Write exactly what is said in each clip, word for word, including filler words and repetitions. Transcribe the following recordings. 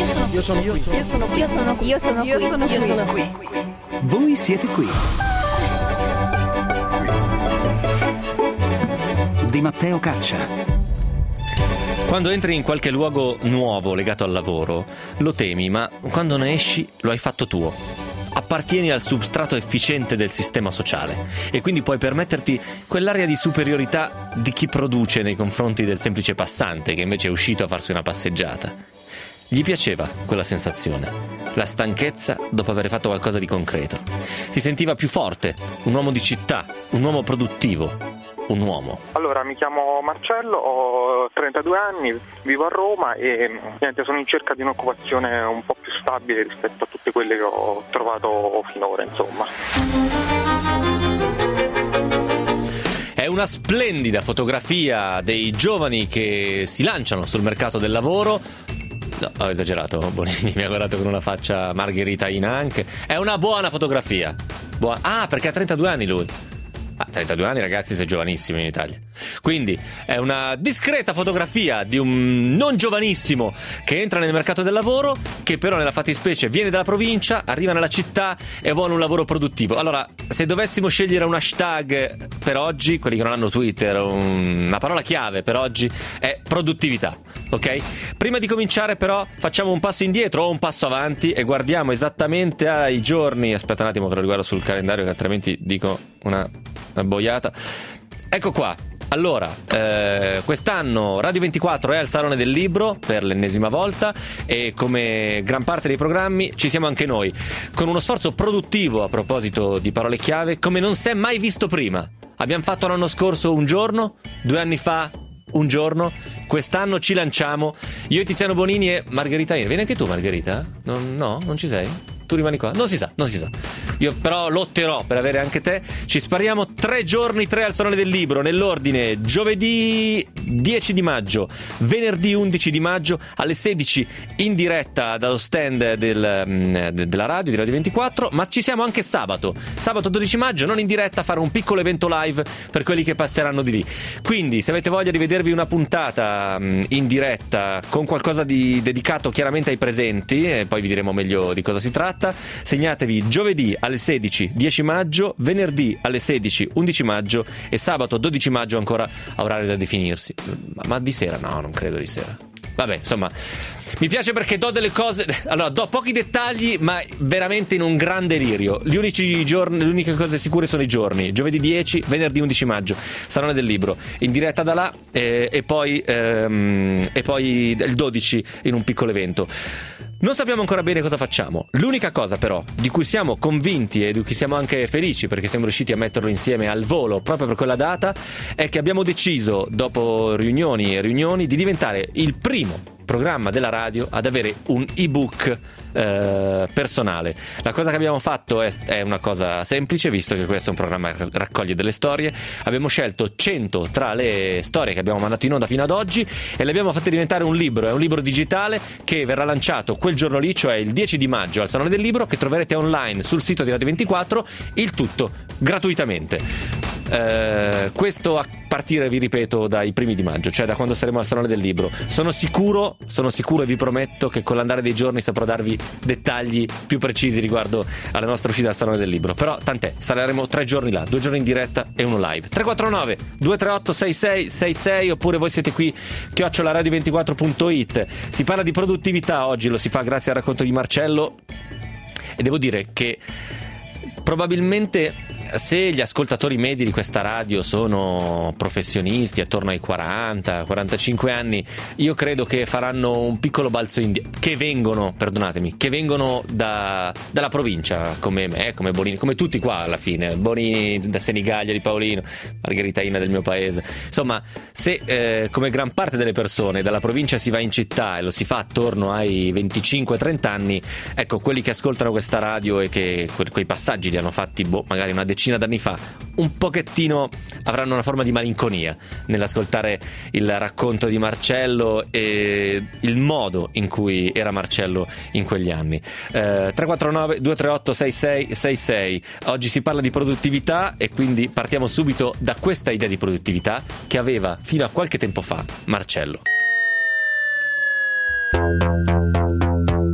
Io sono Io sono qui. Io sono qui. Io sono qui. Io sono qui. Io sono qui. Io sono qui. Voi siete qui. Di Matteo Caccia. Quando entri in qualche luogo nuovo legato al lavoro, lo temi, ma quando ne esci lo hai fatto tuo. Appartieni al substrato efficiente del sistema sociale e quindi puoi permetterti quell'area di superiorità di chi produce nei confronti del semplice passante che invece è uscito a farsi una passeggiata. Gli piaceva quella sensazione, la stanchezza dopo aver fatto qualcosa di concreto. Si sentiva più forte, un uomo di città, un uomo produttivo. Un uomo. Allora, mi chiamo Marcello, ho trentadue anni, vivo a Roma e niente, sono in cerca di un'occupazione un po' più stabile rispetto a tutte quelle che ho trovato finora, insomma. È una splendida fotografia dei giovani che si lanciano sul mercato del lavoro. No, ho esagerato, Bonini mi ha guardato con una faccia margheritaina anche. È una buona fotografia. Buona. Ah, perché ha trentadue anni lui. Ah, trentadue anni, ragazzi, sei giovanissimo in Italia. Quindi è una discreta fotografia di un non giovanissimo che entra nel mercato del lavoro, che però nella fattispecie viene dalla provincia, arriva nella città e vuole un lavoro produttivo. Allora, se dovessimo scegliere un hashtag per oggi, quelli che non hanno Twitter, un... una parola chiave per oggi è produttività, ok? Prima di cominciare però facciamo un passo indietro o un passo avanti e guardiamo esattamente ai giorni. Aspetta un attimo che lo riguardo sul calendario, che altrimenti dico una, una boiata. Ecco qua. Allora, eh, quest'anno Radio ventiquattro è al Salone del Libro per l'ennesima volta e come gran parte dei programmi ci siamo anche noi, con uno sforzo produttivo, a proposito di parole chiave, come non si è mai visto prima. Abbiamo fatto l'anno scorso un giorno, due anni fa un giorno, quest'anno ci lanciamo, io e Tiziano Bonini e Margherita. Vieni anche tu, Margherita? Non, no? Non ci sei? Tu rimani qua? Non si sa, non si sa. Io però lotterò per avere anche te. Ci spariamo tre giorni, tre al Salone del Libro, nell'ordine: giovedì dieci di maggio, venerdì undici di maggio alle sedici in diretta dallo stand del, della radio di Radio ventiquattro, ma ci siamo anche sabato. Sabato dodici maggio, non in diretta, a fare un piccolo evento live per quelli che passeranno di lì. Quindi, se avete voglia di vedervi una puntata in diretta con qualcosa di dedicato chiaramente ai presenti, e poi vi diremo meglio di cosa si tratta, segnatevi giovedì alle sedici dieci maggio, venerdì alle sedici undici maggio e sabato dodici maggio ancora a orario da definirsi. Ma, ma di sera? No, non credo di sera. Vabbè, insomma, mi piace perché do delle cose. Allora, do pochi dettagli, ma veramente in un gran delirio. Gli unici giorni, le uniche cose sicure sono i giorni: giovedì dieci, venerdì undici maggio, Salone del Libro, in diretta da là, eh, e poi ehm, e poi il dodici in un piccolo evento. Non sappiamo ancora bene cosa facciamo. L'unica cosa però di cui siamo convinti e di cui siamo anche felici, perché siamo riusciti a metterlo insieme al volo proprio per quella data, è che abbiamo deciso, dopo riunioni e riunioni, di diventare il primo programma della radio ad avere un ebook eh, personale. La cosa che abbiamo fatto è, è una cosa semplice, visto che questo è un programma che raccoglie delle storie. Abbiamo scelto cento tra le storie che abbiamo mandato in onda fino ad oggi e le abbiamo fatte diventare un libro. È un libro digitale che verrà lanciato quel giorno lì, cioè il dieci di maggio al Salone del Libro, che troverete online sul sito di Radio ventiquattro, il tutto gratuitamente. Eh, questo a partire, vi ripeto, dai primi di maggio, cioè da quando saremo al Salone del Libro. Sono sicuro, sono sicuro e vi prometto che con l'andare dei giorni saprò darvi dettagli più precisi riguardo alla nostra uscita al Salone del Libro. Però tant'è, saremo tre giorni là, due giorni in diretta e uno live. Tre quattro nove due tre otto sei sei sei sei, oppure voi siete qui chiocciola radio ventiquattro punto it. Si parla di produttività oggi, lo si fa grazie al racconto di Marcello e devo dire che probabilmente, se gli ascoltatori medi di questa radio sono professionisti attorno ai quaranta quarantacinque anni, io credo che faranno un piccolo balzo indietro, che vengono, perdonatemi, che vengono da, dalla provincia, come me, come Bonini, come tutti qua alla fine, Bonini da Senigallia di Paolino, Margheritaina del mio paese. Insomma, se eh, come gran parte delle persone dalla provincia si va in città e lo si fa attorno ai venticinque trenta anni, ecco, quelli che ascoltano questa radio e che que- quei passaggi li hanno fatti boh, magari una decina d'anni fa, un pochettino avranno una forma di malinconia nell'ascoltare il racconto di Marcello e il modo in cui era Marcello in quegli anni. eh, tre quattro nove due tre otto sei sei sei sei. Oggi si parla di produttività e quindi partiamo subito da questa idea di produttività che aveva fino a qualche tempo fa Marcello.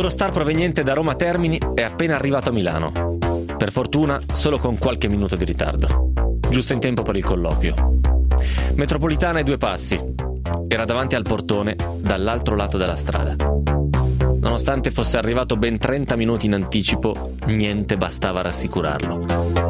L'Eurostar proveniente da Roma Termini è appena arrivato a Milano. Per fortuna solo con qualche minuto di ritardo. Giusto in tempo per il colloquio. Metropolitana ai due passi. Era davanti al portone dall'altro lato della strada. Nonostante fosse arrivato ben trenta minuti in anticipo, niente bastava a rassicurarlo.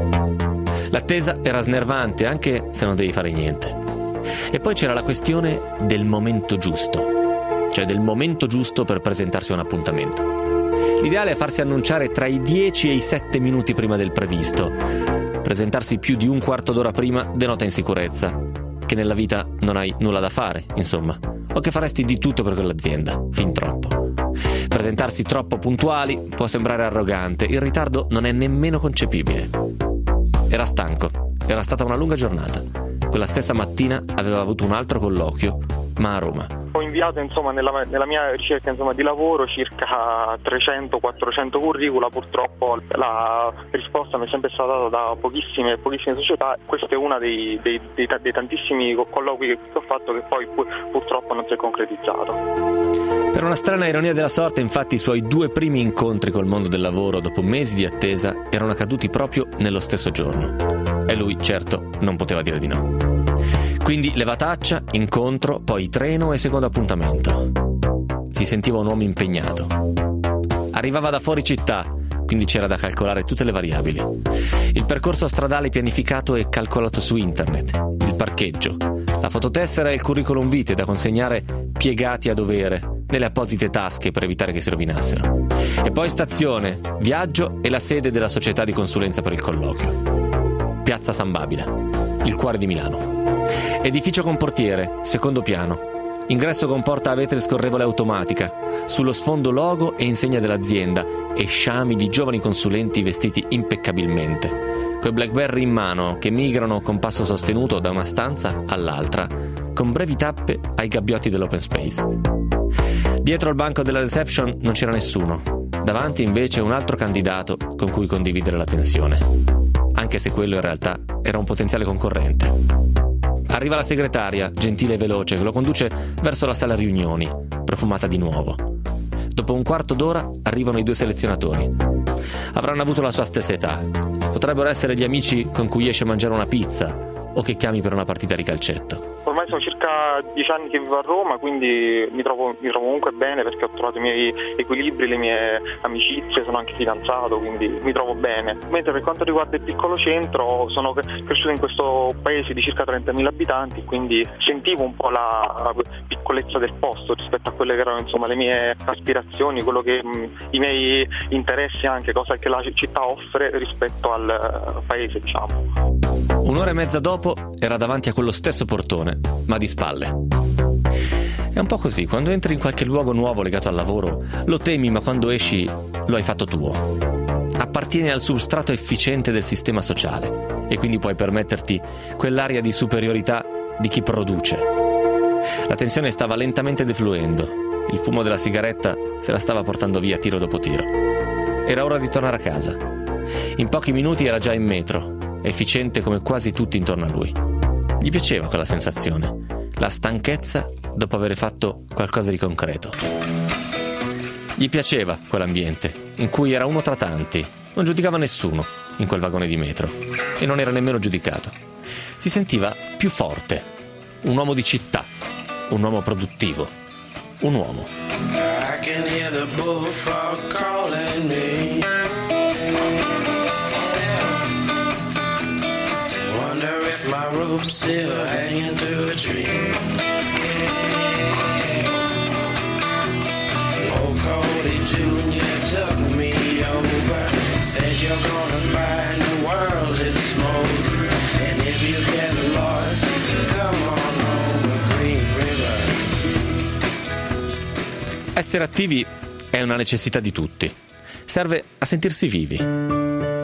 L'attesa era snervante anche se non devi fare niente. E poi c'era la questione del momento giusto, cioè del momento giusto per presentarsi a un appuntamento. L'ideale è farsi annunciare tra i dieci e i sette minuti prima del previsto. Presentarsi più di un quarto d'ora prima denota insicurezza, che nella vita non hai nulla da fare, insomma, o che faresti di tutto per quell'azienda, fin troppo. Presentarsi troppo puntuali può sembrare arrogante, il ritardo non è nemmeno concepibile. Era stanco, era stata una lunga giornata. Quella stessa mattina aveva avuto un altro colloquio, ma a Roma. Ho inviato insomma nella, nella mia ricerca insomma, di lavoro circa trecento quattrocento curricula, purtroppo la risposta mi è sempre stata data da pochissime pochissime società. Questo è uno dei, dei, dei, dei tantissimi colloqui che ho fatto che poi purtroppo non si è concretizzato. Per una strana ironia della sorte, infatti, i suoi due primi incontri col mondo del lavoro dopo mesi di attesa erano accaduti proprio nello stesso giorno. E lui, certo, non poteva dire di no. Quindi levataccia, incontro, poi treno e secondo appuntamento. Si sentiva un uomo impegnato. Arrivava da fuori città, quindi c'era da calcolare tutte le variabili. Il percorso stradale pianificato e calcolato su internet, il parcheggio, la fototessera e il curriculum vitae da consegnare piegati a dovere nelle apposite tasche per evitare che si rovinassero. E poi stazione, viaggio e la sede della società di consulenza per il colloquio. Piazza San Babila, il cuore di Milano. Edificio con portiere, secondo piano. Ingresso con porta a vetri scorrevole automatica. Sullo sfondo logo e insegna dell'azienda e sciami di giovani consulenti vestiti impeccabilmente, coi BlackBerry in mano che migrano con passo sostenuto da una stanza all'altra, con brevi tappe ai gabbiotti dell'open space. Dietro al banco della reception non c'era nessuno. Davanti invece un altro candidato con cui condividere la tensione, anche se quello in realtà era un potenziale concorrente. Arriva la segretaria, gentile e veloce, che lo conduce verso la sala riunioni, profumata di nuovo. Dopo un quarto d'ora arrivano i due selezionatori. Avranno avuto la sua stessa età. Potrebbero essere gli amici con cui esce a mangiare una pizza o che chiami per una partita di calcetto. Ormai sono circa dieci anni che vivo a Roma, quindi mi trovo, mi trovo comunque bene perché ho trovato i miei equilibri, le mie amicizie, sono anche fidanzato, quindi mi trovo bene. Mentre per quanto riguarda il piccolo centro, sono cresciuto in questo paese di circa trentamila abitanti, quindi sentivo un po' la piccolezza del posto rispetto a quelle che erano insomma le mie aspirazioni, quello che mh, i miei interessi, anche cosa che la città offre rispetto al paese, diciamo. Un'ora e mezza dopo era davanti a quello stesso portone, ma di spalle. È un po' così, quando entri in qualche luogo nuovo legato al lavoro, lo temi, ma quando esci lo hai fatto tuo. Appartieni al substrato efficiente del sistema sociale e quindi puoi permetterti quell'aria di superiorità di chi produce. La tensione stava lentamente defluendo, il fumo della sigaretta se la stava portando via tiro dopo tiro. Era ora di tornare a casa. In pochi minuti era già in metro, efficiente come quasi tutti intorno a lui. Gli piaceva quella sensazione, la stanchezza dopo aver fatto qualcosa di concreto. Gli piaceva quell'ambiente, in cui era uno tra tanti, non giudicava nessuno in quel vagone di metro e non era nemmeno giudicato. Si sentiva più forte, un uomo di città, un uomo produttivo, un uomo. I can hear the bullfrog calling me. My rope still hanging to a tree. Old Cody Junior took me over, said you're gonna find the world is small, and if you get lost, come on over Green River. Essere attivi è una necessità di tutti. Serve a sentirsi vivi.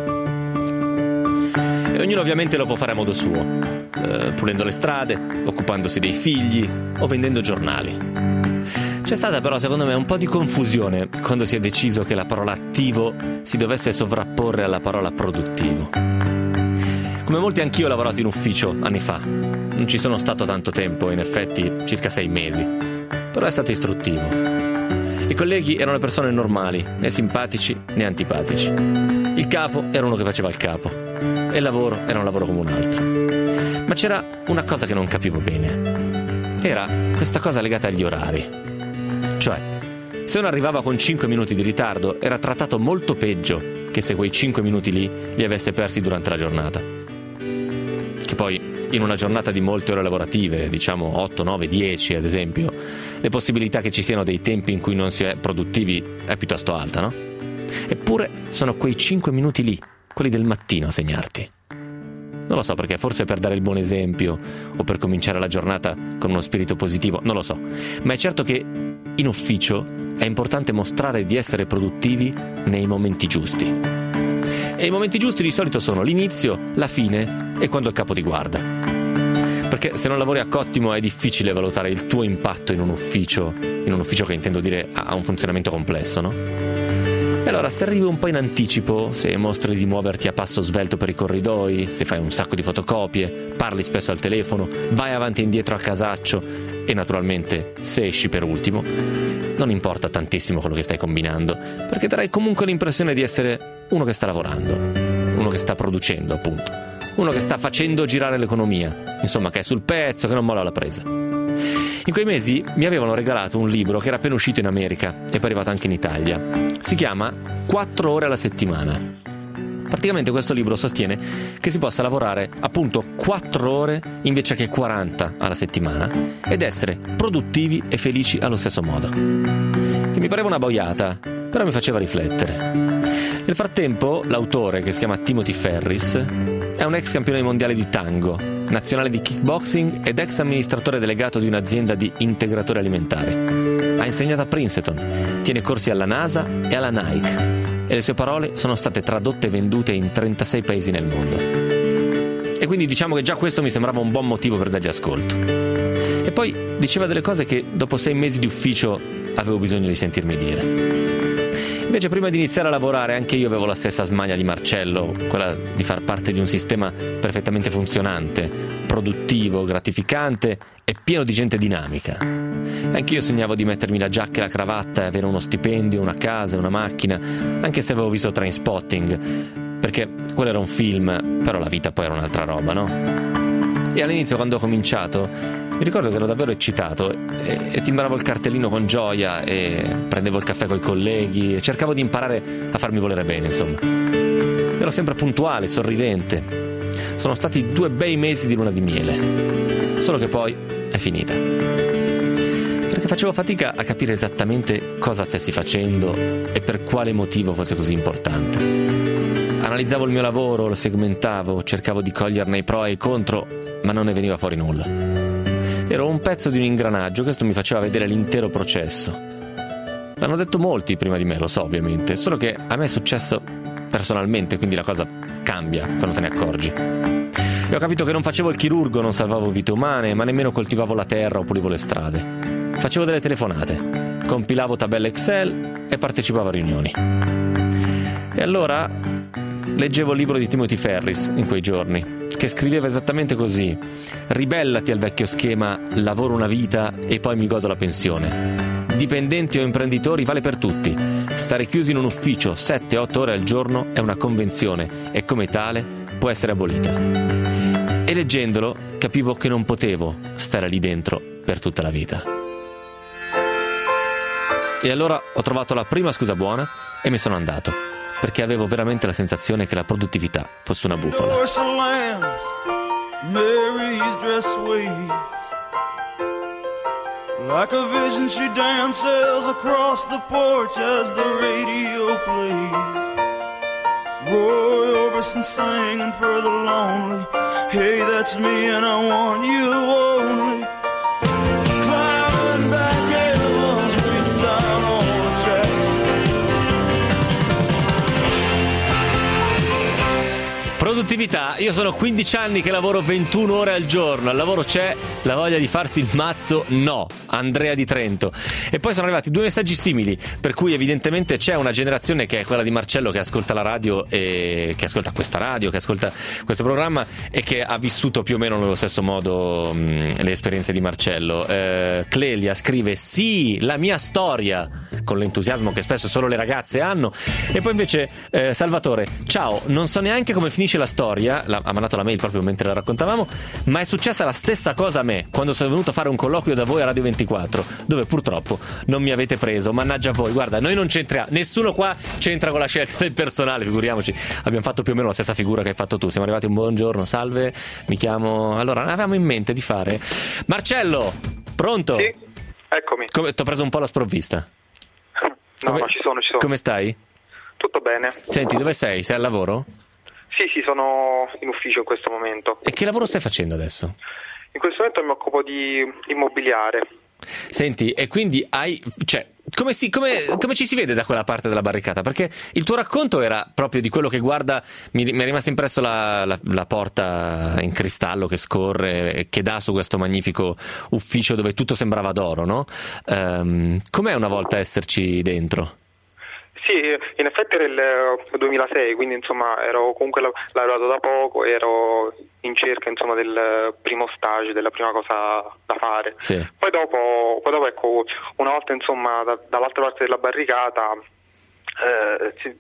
E ognuno ovviamente lo può fare a modo suo, eh, pulendo le strade, occupandosi dei figli o vendendo giornali. C'è stata però secondo me un po' di confusione quando si è deciso che la parola attivo si dovesse sovrapporre alla parola produttivo. Come molti anch'io ho lavorato in ufficio anni fa. Non ci sono stato tanto tempo, in effetti circa sei mesi, però è stato istruttivo. I colleghi erano persone normali, né simpatici né antipatici. Il capo era uno che faceva il capo e il lavoro era un lavoro come un altro. Ma c'era una cosa che non capivo bene. Era questa cosa legata agli orari. Cioè, se uno arrivava con cinque minuti di ritardo era trattato molto peggio che se quei cinque minuti lì li avesse persi durante la giornata. Che poi in una giornata di molte ore lavorative, diciamo otto, nove, dieci ad esempio, le possibilità che ci siano dei tempi in cui non si è produttivi è piuttosto alta, no? Eppure sono quei cinque minuti lì, quelli del mattino, a segnarti. Non lo so perché, forse per dare il buon esempio o per cominciare la giornata con uno spirito positivo, non lo so. Ma è certo che in ufficio è importante mostrare di essere produttivi nei momenti giusti. E i momenti giusti di solito sono l'inizio, la fine e quando il capo ti guarda. Perché se non lavori a cottimo è difficile valutare il tuo impatto in un ufficio, in un ufficio che intendo dire ha un funzionamento complesso, no? E allora se arrivi un po' in anticipo, se mostri di muoverti a passo svelto per i corridoi, se fai un sacco di fotocopie, parli spesso al telefono, vai avanti e indietro a casaccio e naturalmente se esci per ultimo, non importa tantissimo quello che stai combinando, perché darai comunque l'impressione di essere uno che sta lavorando, uno che sta producendo appunto, uno che sta facendo girare l'economia, insomma che è sul pezzo, che non molla la presa. In quei mesi mi avevano regalato un libro che era appena uscito in America e poi è arrivato anche in Italia. Si chiama quattro ore alla settimana. Praticamente questo libro sostiene che si possa lavorare appunto quattro ore invece che quaranta alla settimana ed essere produttivi e felici allo stesso modo. Che mi pareva una boiata, però mi faceva riflettere. Nel frattempo l'autore, che si chiama Timothy Ferris, è un ex campione mondiale di tango, nazionale di kickboxing ed ex amministratore delegato di un'azienda di integratore alimentare. Ha insegnato a Princeton, tiene corsi alla NASA e alla Nike e le sue parole sono state tradotte e vendute in trentasei paesi nel mondo. E quindi diciamo che già questo mi sembrava un buon motivo per dargli ascolto. E poi diceva delle cose che dopo sei mesi di ufficio avevo bisogno di sentirmi dire. Invece prima di iniziare a lavorare anche io avevo la stessa smania di Marcello, quella di far parte di un sistema perfettamente funzionante, produttivo, gratificante e pieno di gente dinamica. Anch'io sognavo di mettermi la giacca e la cravatta e avere uno stipendio, una casa, una macchina, anche se avevo visto Trainspotting, perché quello era un film, però la vita poi era un'altra roba, no? E all'inizio, quando ho cominciato, mi ricordo che ero davvero eccitato e, e timbravo il cartellino con gioia e prendevo il caffè coi colleghi e cercavo di imparare a farmi volere bene, insomma. Ero sempre puntuale, sorridente. Sono stati due bei mesi di luna di miele, solo che poi è finita. Perché facevo fatica a capire esattamente cosa stessi facendo e per quale motivo fosse così importante. Analizzavo il mio lavoro, lo segmentavo, cercavo di coglierne i pro e i contro, ma non ne veniva fuori nulla. Ero un pezzo di un ingranaggio, questo mi faceva vedere l'intero processo. L'hanno detto molti prima di me, lo so ovviamente, solo che a me è successo personalmente, quindi la cosa cambia quando te ne accorgi. E ho capito che non facevo il chirurgo, non salvavo vite umane, ma nemmeno coltivavo la terra o pulivo le strade. Facevo delle telefonate, compilavo tabelle Excel e partecipavo a riunioni. E allora leggevo il libro di Timothy Ferris in quei giorni, che scriveva esattamente così: ribellati al vecchio schema lavoro una vita e poi mi godo la pensione. Dipendenti o imprenditori vale per tutti. Stare chiusi in un ufficio sette otto ore al giorno è una convenzione e come tale può essere abolita. E leggendolo capivo che non potevo stare lì dentro per tutta la vita. E allora ho trovato la prima scusa buona e me sono andato, perché avevo veramente la sensazione che la produttività fosse una bufala. Like a vision she dances across the porch as the radio plays. Roy Orbison singing for the lonely. Hey, that's me and I want you only. Climbing back hills, reading down on the track. Produttività, io sono quindici anni che lavoro ventuno ore al giorno, al lavoro c'è, la voglia di farsi il mazzo no. Andrea di Trento. E poi sono arrivati due messaggi simili, per cui evidentemente c'è una generazione che è quella di Marcello, che ascolta la radio e che ascolta questa radio, che ascolta questo programma e che ha vissuto più o meno nello stesso modo mh, le esperienze di Marcello. eh, Clelia scrive: sì, la mia storia, con l'entusiasmo che spesso solo le ragazze hanno. E poi invece eh, Salvatore, ciao, non so neanche come finisce la storia, la, ha mandato la mail proprio mentre la raccontavamo, ma è successa la stessa cosa a me quando sono venuto a fare un colloquio da voi a Radio ventiquattro, dove purtroppo non mi avete preso, mannaggia a voi. Guarda, noi non c'entriamo, nessuno qua c'entra con la scelta del personale, figuriamoci, abbiamo fatto più o meno la stessa figura che hai fatto tu. Siamo arrivati un buongiorno, salve, mi chiamo, allora avevamo in mente di fare Marcello, pronto? Sì, eccomi. Come, t'ho preso un po' la sprovvista. No, come, no, ci sono, ci sono. Come stai? Tutto bene. Senti, dove sei? Sei al lavoro? Sì, sì, sono in ufficio in questo momento. E che lavoro stai facendo adesso? In questo momento mi occupo di immobiliare. Senti, e quindi hai, cioè, come, si, come, come ci si vede da quella parte della barricata? Perché il tuo racconto era proprio di quello che guarda, mi, mi è rimasta impresso la, la, la porta in cristallo che scorre e che dà su questo magnifico ufficio dove tutto sembrava d'oro, no? Um, com'è una volta esserci dentro? Sì, in effetti era il duemilasei, quindi insomma ero comunque laureato da poco, ero in cerca insomma del primo stage, della prima cosa da fare. Sì. Poi dopo, poi dopo ecco, una volta insomma da, dall'altra parte della barricata, eh, si,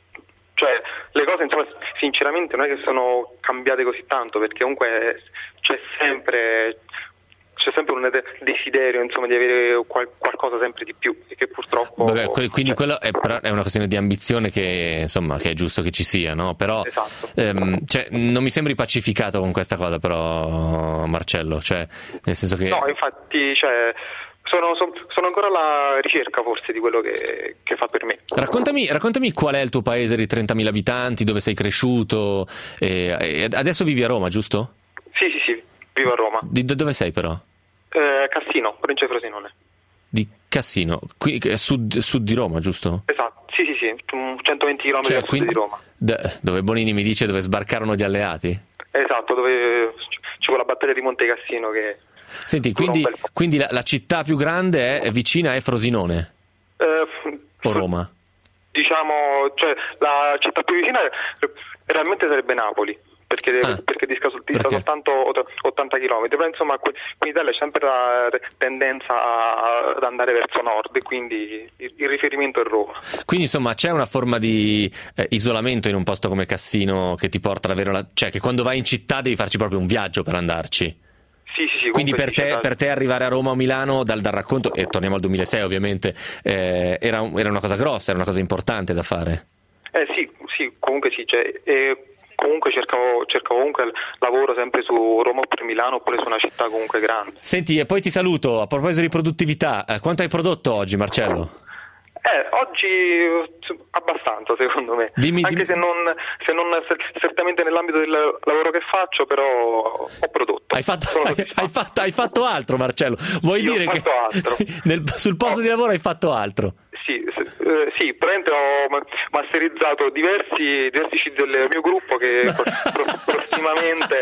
cioè le cose insomma sinceramente non è che sono cambiate così tanto, perché comunque c'è sempre c'è sempre un desiderio insomma di avere qual- qualcosa sempre di più, e che purtroppo Vabbè, quindi cioè, quello è, però è una questione di ambizione che insomma che è giusto che ci sia, no? Però esatto. ehm, cioè, non mi sembri pacificato con questa cosa, però Marcello, cioè nel senso che no, infatti cioè sono, sono, sono ancora alla ricerca forse di quello che, che fa per me. Raccontami, raccontami qual è il tuo paese di trentamila abitanti, dove sei cresciuto, e, e adesso vivi a Roma, giusto? Sì, sì, sì, vivo a Roma. Di dove sei però? Eh, Cassino, provincia di Frosinone. Di Cassino, qui a sud, sud di Roma, giusto? Esatto, sì, sì, sì, centoventi chilometri Cioè, a quindi, sud di Roma. d- dove Bonini mi dice dove sbarcarono gli alleati? Esatto, dove ci fu la battaglia di Monte Cassino che... Senti, quindi, quindi la, la città più grande è, è vicina è Frosinone? Eh, o Roma? Diciamo, cioè la città più vicina realmente sarebbe Napoli. Perché, ah, perché disca, disca soltanto ottanta chilometri, però insomma qui in Italia c'è sempre la tendenza ad andare verso nord, e quindi il, il riferimento è Roma. Quindi insomma c'è una forma di eh, isolamento in un posto come Cassino che ti porta ad avere una... cioè che quando vai in città devi farci proprio un viaggio per andarci. Sì, sì, sì, quindi per te, per te arrivare a Roma o Milano dal, dal racconto, e torniamo al duemilasei ovviamente, eh, era, era una cosa grossa, era una cosa importante da fare. Eh sì, sì, comunque sì, cioè, eh, comunque cercavo, cercavo comunque lavoro sempre su Roma oppure Milano, oppure su una città comunque grande. Senti, e poi ti saluto, a proposito di produttività, eh, quanto hai prodotto oggi, Marcello? Eh, oggi abbastanza secondo me, dimmi, anche dimmi. se non, se non certamente nell'ambito del lavoro che faccio, però ho prodotto. Hai fatto, hai, hai fatto, hai fatto altro, Marcello, vuoi Io dire ho che altro. Sì, nel, sul posto di lavoro hai fatto altro? Sì, eh, sì, praticamente ho masterizzato diversi, diversi C D del mio gruppo che pro, prossimamente...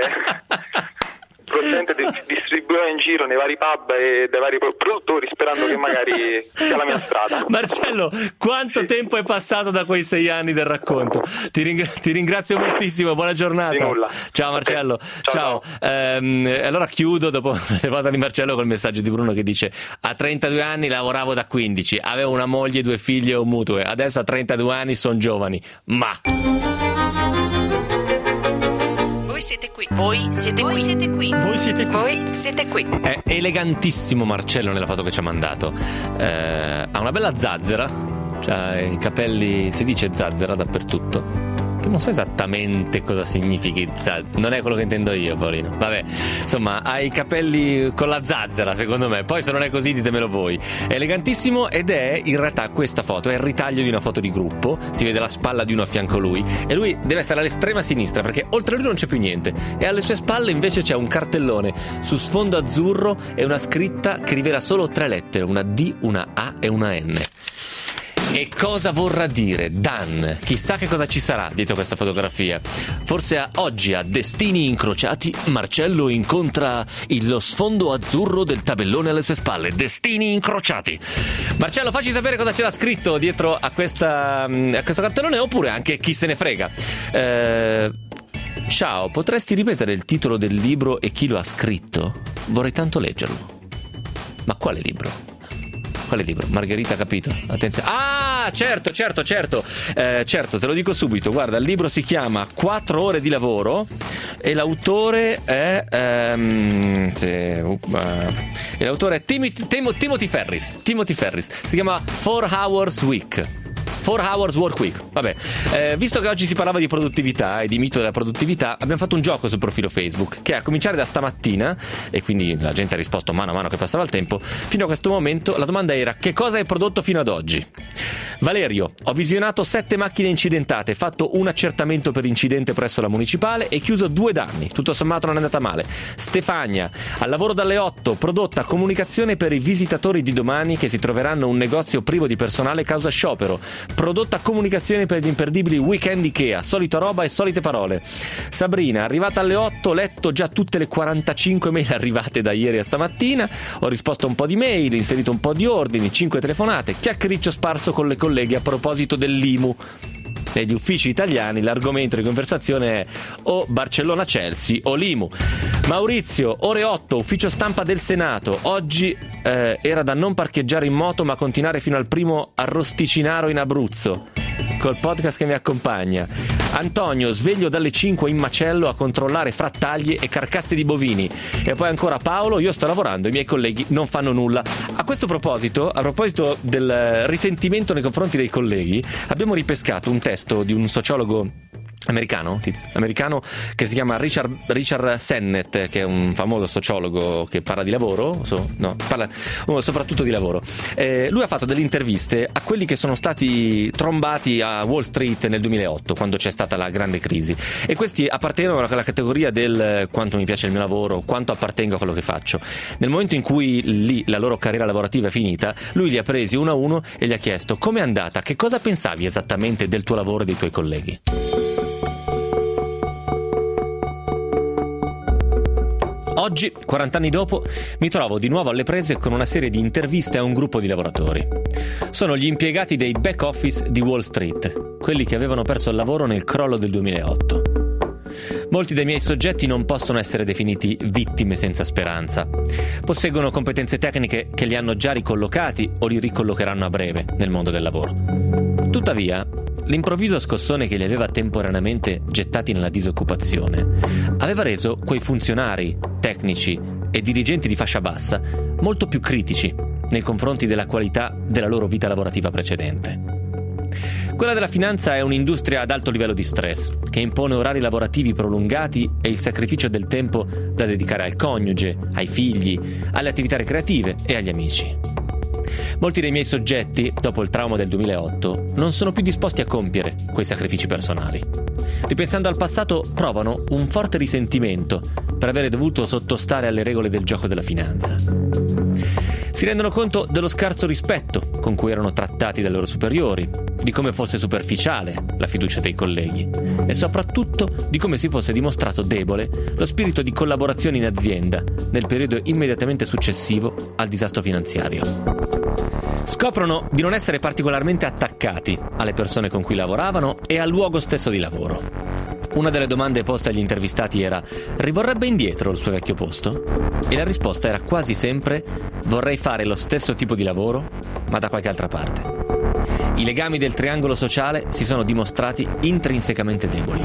prossimamente distribuirò in giro nei vari pub e dai vari produttori, sperando che magari sia la mia strada. Marcello, quanto sì. tempo è passato da quei sei anni del racconto? Ti, ringra- ti ringrazio moltissimo, buona giornata. Di nulla. Ciao Marcello. Okay. Ciao. Ciao. ciao. Ehm, allora chiudo dopo la telefonata di Marcello col messaggio di Bruno che dice: a trentadue anni lavoravo da quindici, avevo una moglie, due figlie e un mutuo, adesso a trentadue anni sono giovani, ma... Siete qui. Voi siete Voi qui. siete qui. Voi siete qui. Voi siete qui. È elegantissimo Marcello nella foto che ci ha mandato. Eh, ha una bella zazzera, c'ha i capelli, si dice zazzera dappertutto. Che non so esattamente cosa significhi zazzera, non è quello che intendo io, Paolino. Vabbè, insomma, ha i capelli con la zazzera, secondo me. Poi se non è così ditemelo voi. È elegantissimo ed è in realtà questa foto è il ritaglio di una foto di gruppo. Si vede la spalla di uno a fianco a lui e lui deve essere all'estrema sinistra perché oltre a lui non c'è più niente. E alle sue spalle invece c'è un cartellone su sfondo azzurro e una scritta che rivela solo tre lettere, una D, una A e una N. E cosa vorrà dire Dan? Chissà che cosa ci sarà dietro questa fotografia. Forse a, oggi a Destini Incrociati Marcello incontra il, lo sfondo azzurro del tabellone alle sue spalle. Destini Incrociati. Marcello, facci sapere cosa c'era scritto dietro a, questa, a questo cartellone, oppure anche chi se ne frega. Eh, ciao, potresti ripetere il titolo del libro e chi lo ha scritto? Vorrei tanto leggerlo. Ma quale libro? Quale libro? Margherita, capito? Attenzione. Ah, certo, certo, certo. Eh, certo, te lo dico subito. Guarda, il libro si chiama Quattro ore di lavoro e l'autore è ehm, sì, uh, e l'autore è Timothy, Tim- Timothy Ferris. Timothy Ferris. Si chiama Four Hours Week. four hours work week. Vabbè, eh, visto che oggi si parlava di produttività e di mito della produttività, abbiamo fatto un gioco sul profilo Facebook che a cominciare da stamattina, e quindi la gente ha risposto mano a mano che passava il tempo, fino a questo momento la domanda era: che cosa hai prodotto fino ad oggi? Valerio: ho visionato sette macchine incidentate, fatto un accertamento per incidente presso la municipale e chiuso due danni, tutto sommato non è andata male. Stefania: al lavoro dalle otto, prodotta comunicazione per i visitatori di domani che si troveranno un negozio privo di personale causa sciopero, prodotta comunicazione per gli imperdibili weekend Ikea, solita roba e solite parole. Sabrina: arrivata alle otto, letto già tutte le quarantacinque mail arrivate da ieri a stamattina, ho risposto un po' di mail, inserito un po' di ordini, cinque telefonate, chiacchiericcio sparso con le colleghe a proposito dell'I M U. Negli uffici italiani l'argomento di conversazione è o Barcellona-Chelsea o l'I M U. Maurizio: ore otto, ufficio stampa del Senato, oggi eh, era da non parcheggiare in moto ma continuare fino al primo arrosticinaro in Abruzzo col podcast che mi accompagna. Antonio: sveglio dalle cinque in macello a controllare frattaglie e carcasse di bovini. E poi ancora Paolo: io sto lavorando, i miei colleghi non fanno nulla. A questo proposito, a proposito del risentimento nei confronti dei colleghi, abbiamo ripescato un testo di un sociologo americano, tiz, americano che si chiama Richard, Richard Sennett, che è un famoso sociologo che parla di lavoro, so, no, parla oh, soprattutto di lavoro. Eh, lui ha fatto delle interviste a quelli che sono stati trombati a Wall Street nel duemilaotto, quando c'è stata la grande crisi, e questi appartengono alla categoria del quanto mi piace il mio lavoro, quanto appartengo a quello che faccio. Nel momento in cui lì la loro carriera lavorativa è finita, lui li ha presi uno a uno e gli ha chiesto: com'è andata, che cosa pensavi esattamente del tuo lavoro e dei tuoi colleghi? Oggi, quaranta anni dopo, mi trovo di nuovo alle prese con una serie di interviste a un gruppo di lavoratori. Sono gli impiegati dei back office di Wall Street, quelli che avevano perso il lavoro nel crollo del duemilaotto. Molti dei miei soggetti non possono essere definiti vittime senza speranza. Posseggono competenze tecniche che li hanno già ricollocati o li ricollocheranno a breve nel mondo del lavoro. Tuttavia, l'improvviso scossone che li aveva temporaneamente gettati nella disoccupazione aveva reso quei funzionari, tecnici e dirigenti di fascia bassa molto più critici nei confronti della qualità della loro vita lavorativa precedente. Quella della finanza è un'industria ad alto livello di stress, che impone orari lavorativi prolungati e il sacrificio del tempo da dedicare al coniuge, ai figli, alle attività ricreative e agli amici. Molti dei miei soggetti, dopo il trauma del duemilaotto, non sono più disposti a compiere quei sacrifici personali. Ripensando al passato, provano un forte risentimento per avere dovuto sottostare alle regole del gioco della finanza. Si rendono conto dello scarso rispetto con cui erano trattati dai loro superiori, di come fosse superficiale la fiducia dei colleghi e soprattutto di come si fosse dimostrato debole lo spirito di collaborazione in azienda nel periodo immediatamente successivo al disastro finanziario. Scoprono di non essere particolarmente attaccati alle persone con cui lavoravano e al luogo stesso di lavoro. Una delle domande poste agli intervistati era: rivorrebbe indietro il suo vecchio posto? E la risposta era quasi sempre: vorrei fare lo stesso tipo di lavoro, ma da qualche altra parte. I legami del triangolo sociale si sono dimostrati intrinsecamente deboli.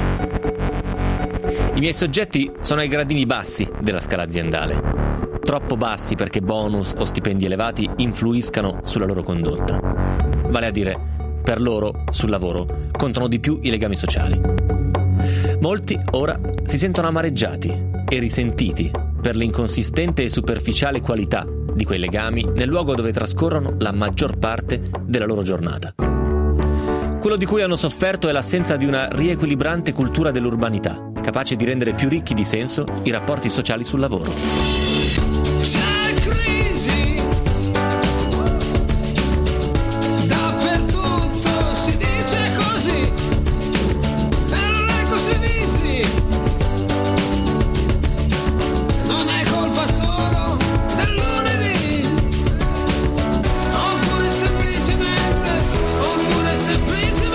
I miei soggetti sono ai gradini bassi della scala aziendale. Troppo bassi perché bonus o stipendi elevati influiscano sulla loro condotta. Vale a dire, per loro, sul lavoro, contano di più i legami sociali. Molti ora si sentono amareggiati e risentiti per l'inconsistente e superficiale qualità di quei legami nel luogo dove trascorrono la maggior parte della loro giornata. Quello di cui hanno sofferto è l'assenza di una riequilibrante cultura dell'urbanità, capace di rendere più ricchi di senso i rapporti sociali sul lavoro. C'è crisi dappertutto, si dice così, e non è così visi. Non è colpa solo del lunedì, oppure semplicemente, oppure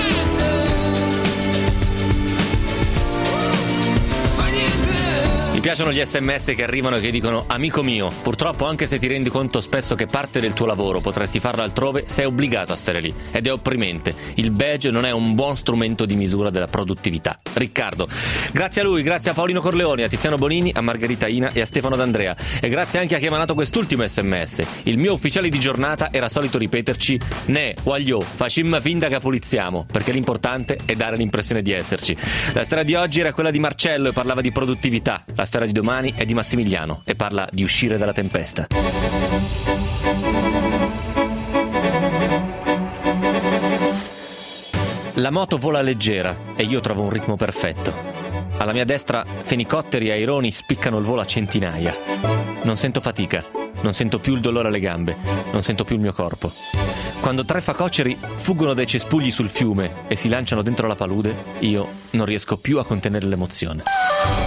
semplicemente fa niente. Mi piacciono gli sms che arrivano e che dicono: amico mio, purtroppo anche se ti rendi conto spesso che parte del tuo lavoro potresti farlo altrove, sei obbligato a stare lì ed è opprimente. Il badge non è un buon strumento di misura della produttività. Riccardo. Grazie a lui, grazie a Paolino Corleoni, a Tiziano Bonini, a Margherita Ina e a Stefano D'Andrea, e grazie anche a chi ha mandato quest'ultimo sms. Il mio ufficiale di giornata era solito ripeterci: ne, guagliò, facimma finta che puliziamo, perché l'importante è dare l'impressione di esserci. La storia di oggi era quella di Marcello e parlava di produttività. La storia di domani è di Massimiliano e parla di uscire dalla tempesta. La moto vola leggera e io trovo un ritmo perfetto. Alla mia destra fenicotteri e aironi spiccano il volo a centinaia. Non sento fatica, non sento più il dolore alle gambe, non sento più il mio corpo. Quando tre facoceri fuggono dai cespugli sul fiume e si lanciano dentro la palude, io non riesco più a contenere l'emozione.